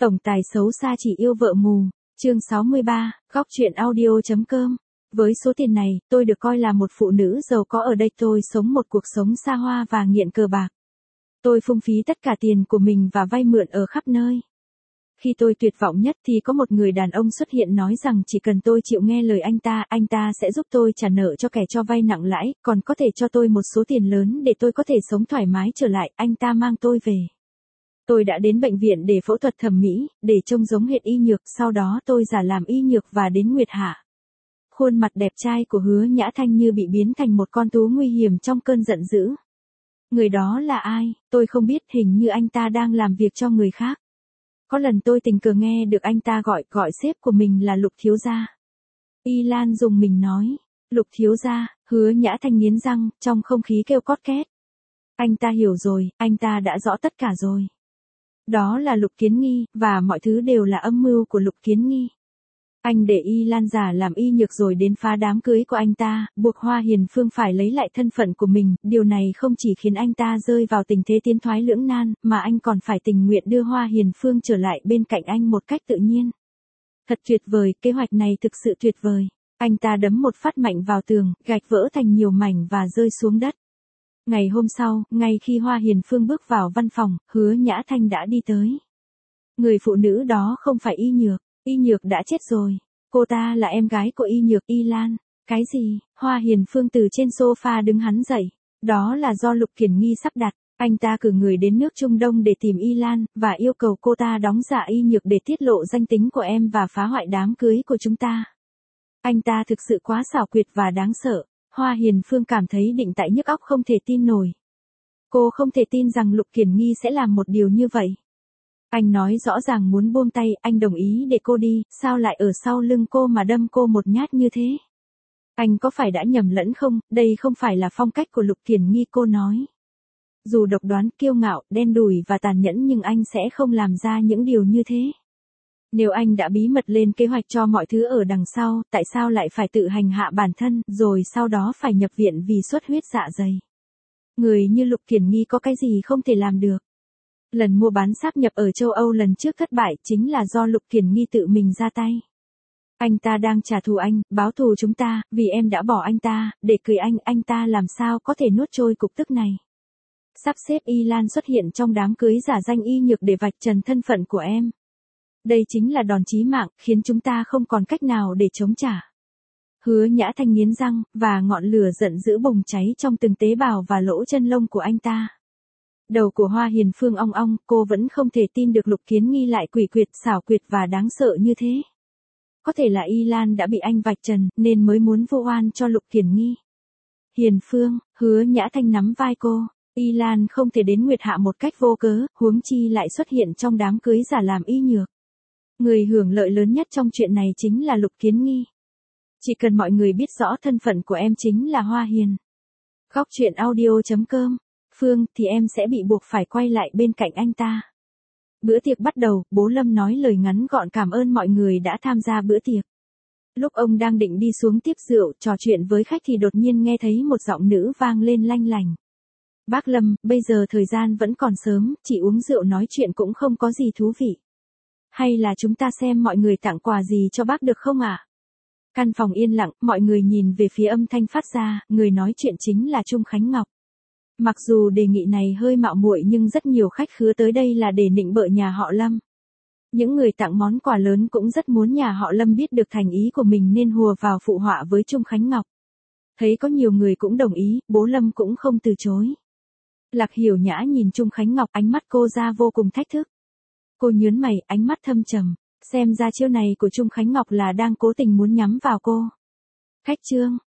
Tổng tài xấu xa chỉ yêu vợ mù. Chương 63, góc truyện audio.com. Với số tiền này, tôi được coi là một phụ nữ giàu có ở đây. Tôi sống một cuộc sống xa hoa và nghiện cờ bạc. Tôi phung phí tất cả tiền của mình và vay mượn ở khắp nơi. Khi tôi tuyệt vọng nhất thì có một người đàn ông xuất hiện nói rằng chỉ cần tôi chịu nghe lời anh ta sẽ giúp tôi trả nợ cho kẻ cho vay nặng lãi, còn có thể cho tôi một số tiền lớn để tôi có thể sống thoải mái trở lại. Anh ta mang tôi về. Tôi đã đến bệnh viện để phẫu thuật thẩm mỹ, để trông giống hệt y nhược, sau đó tôi giả làm y nhược và đến Nguyệt Hạ. Khuôn mặt đẹp trai của Hứa Nhã Thanh như bị biến thành một con thú nguy hiểm trong cơn giận dữ. Người đó là ai, tôi không biết, hình như anh ta đang làm việc cho người khác. Có lần tôi tình cờ nghe được anh ta gọi sếp của mình là Lục thiếu gia. Y Lan dùng mình nói, Lục thiếu gia. Hứa Nhã Thanh nghiến răng, trong không khí kêu cót két. Anh ta hiểu rồi, anh ta đã rõ tất cả rồi. Đó là Lục Kiến Nghi, và mọi thứ đều là âm mưu của Lục Kiến Nghi. Anh để Y Lan giả làm y nhược rồi đến phá đám cưới của anh ta, buộc Hoa Hiền Phương phải lấy lại thân phận của mình. Điều này không chỉ khiến anh ta rơi vào tình thế tiến thoái lưỡng nan, mà anh còn phải tình nguyện đưa Hoa Hiền Phương trở lại bên cạnh anh một cách tự nhiên. Thật tuyệt vời, kế hoạch này thực sự tuyệt vời. Anh ta đấm một phát mạnh vào tường, gạch vỡ thành nhiều mảnh và rơi xuống đất. Ngày hôm sau, ngay khi Hoa Hiền Phương bước vào văn phòng, Hứa Nhã Thanh đã đi tới. Người phụ nữ đó không phải Y Nhược. Y Nhược đã chết rồi. Cô ta là em gái của Y Nhược, Y Lan. Cái gì? Hoa Hiền Phương từ trên sofa đứng hắn dậy. Đó là do Lục Kiển Nghi sắp đặt. Anh ta cử người đến nước Trung Đông để tìm Y Lan, và yêu cầu cô ta đóng giả Y Nhược để tiết lộ danh tính của em và phá hoại đám cưới của chúng ta. Anh ta thực sự quá xảo quyệt và đáng sợ. Hoa Hiền Phương cảm thấy định tại nhức óc, không thể tin nổi. Cô không thể tin rằng Lục Kiển Nghi sẽ làm một điều như vậy. Anh nói rõ ràng muốn buông tay, anh đồng ý để cô đi, sao lại ở sau lưng cô mà đâm cô một nhát như thế? Anh có phải đã nhầm lẫn không? Đây không phải là phong cách của Lục Kiển Nghi, cô nói. Dù độc đoán, kiêu ngạo, đen đủi và tàn nhẫn nhưng anh sẽ không làm ra những điều như thế. Nếu anh đã bí mật lên kế hoạch cho mọi thứ ở đằng sau, tại sao lại phải tự hành hạ bản thân, rồi sau đó phải nhập viện vì xuất huyết dạ dày? Người như Lục Kiển Nghi có cái gì không thể làm được? Lần mua bán sáp nhập ở châu Âu lần trước thất bại chính là do Lục Kiển Nghi tự mình ra tay. Anh ta đang trả thù anh, báo thù chúng ta, vì em đã bỏ anh ta, để cười anh ta làm sao có thể nuốt trôi cục tức này. Sắp xếp Y Lan xuất hiện trong đám cưới giả danh Y Nhược để vạch trần thân phận của em. Đây chính là đòn chí mạng, khiến chúng ta không còn cách nào để chống trả. Hứa Nhã Thanh nghiến răng, và ngọn lửa giận dữ bùng cháy trong từng tế bào và lỗ chân lông của anh ta. Đầu của Hoa Hiền Phương ong ong, cô vẫn không thể tin được Lục Kiến Nghi lại quỷ quyệt, xảo quyệt và đáng sợ như thế. Có thể là Y Lan đã bị anh vạch trần, nên mới muốn vu oan cho Lục Kiến Nghi. Hiền Phương, Hứa Nhã Thanh nắm vai cô. Y Lan không thể đến Nguyệt Hạ một cách vô cớ, huống chi lại xuất hiện trong đám cưới giả làm Y Nhược. Người hưởng lợi lớn nhất trong chuyện này chính là Lục Kiến Nghi. Chỉ cần mọi người biết rõ thân phận của em chính là Hoa Hiền. Góc truyện audio.com. Phương, thì em sẽ bị buộc phải quay lại bên cạnh anh ta. Bữa tiệc bắt đầu, bố Lâm nói lời ngắn gọn cảm ơn mọi người đã tham gia bữa tiệc. Lúc ông đang định đi xuống tiếp rượu, trò chuyện với khách thì đột nhiên nghe thấy một giọng nữ vang lên lanh lành. Bác Lâm, bây giờ thời gian vẫn còn sớm, chỉ uống rượu nói chuyện cũng không có gì thú vị. Hay là chúng ta xem mọi người tặng quà gì cho bác được không ạ? Căn phòng yên lặng, mọi người nhìn về phía âm thanh phát ra, người nói chuyện chính là Trung Khánh Ngọc. Mặc dù đề nghị này hơi mạo muội nhưng rất nhiều khách khứa tới đây là để nịnh bợ nhà họ Lâm. Những người tặng món quà lớn cũng rất muốn nhà họ Lâm biết được thành ý của mình nên hùa vào phụ họa với Trung Khánh Ngọc. Thấy có nhiều người cũng đồng ý, bố Lâm cũng không từ chối. Lạc Hiểu Nhã nhìn Trung Khánh Ngọc, ánh mắt cô ra vô cùng thách thức. Cô nhướng mày, ánh mắt thâm trầm, xem ra chiêu này của Trung Khánh Ngọc là đang cố tình muốn nhắm vào cô. Khách Trương,